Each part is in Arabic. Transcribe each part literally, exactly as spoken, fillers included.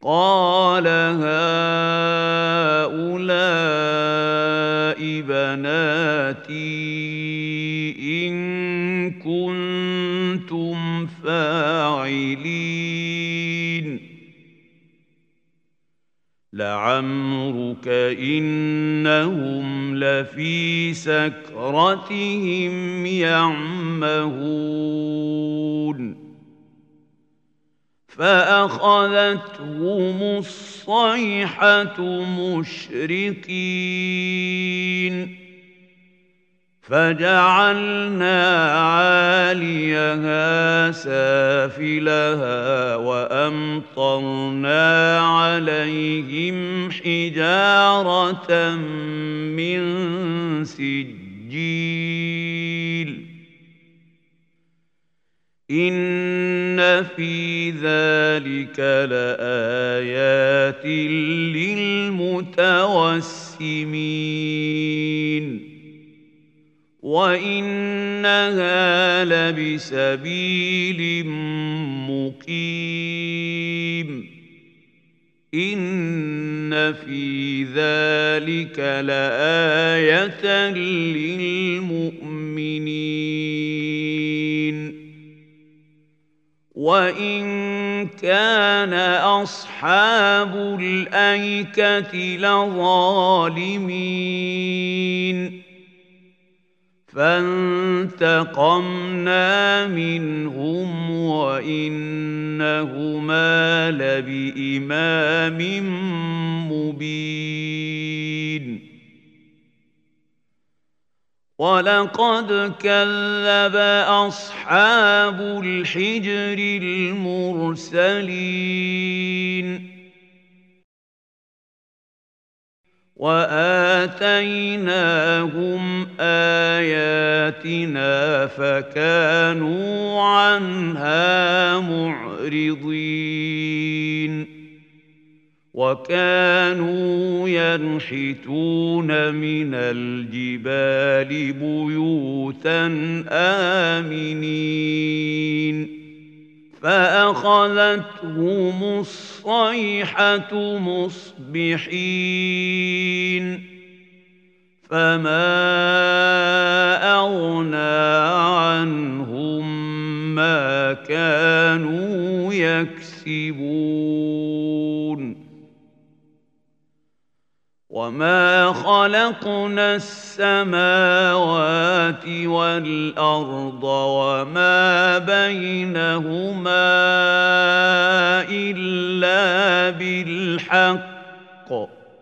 قال هؤلاء بناتي إن كنتم فاعلين لعمرك إنهم لفي سكرتهم يعمهون فأخذتهم الصيحة مشرقين فجعلنا عاليها سافلها وأمطرنا عليهم حجارة من سجيل إن في ذلك لآيات للمتوسمين وإنها لبسبيل مقيم إن في ذلك لآية للمؤمنين وإن كان أصحاب الأيكة لظالمين فانتقمنا منهم وإنهما لبإمام مبين ولقد كذب أصحاب الحجر المرسلين وآتيناهم آياتنا فكانوا عنها معرضين وكانوا ينحتون من الجبال بيوتا آمنين فأخذتهم الصيحة مصبحين فما أغنى عنهم ما كانوا يكسبون وما خلقنا السماوات والأرض وما بينهما إلا بالحق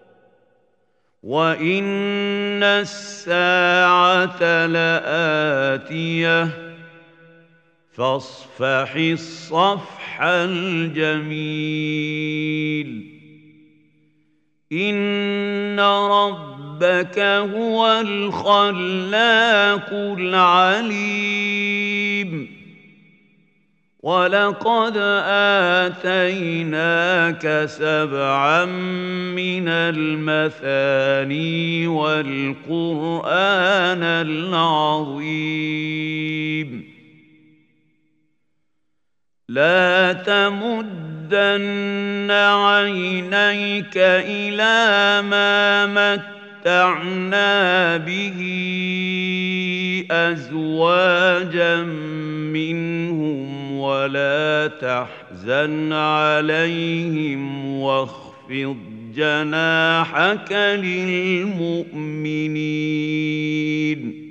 وإن الساعة لآتية فاصفح الصفح الجميل إن ربك هو الخلاق العليم ولقد آتيناك سبعا من المثاني والقرآن العظيم لا تمدن عينيك إلى ما متعنا به أزواجا منهم ولا تحزن عليهم واخفض جناحك للمؤمنين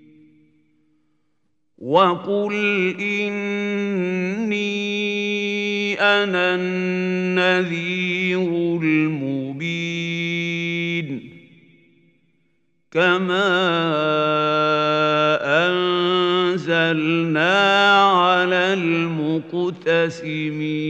وقل إني أنا النذير المبين كما أنزلنا على المقتسمين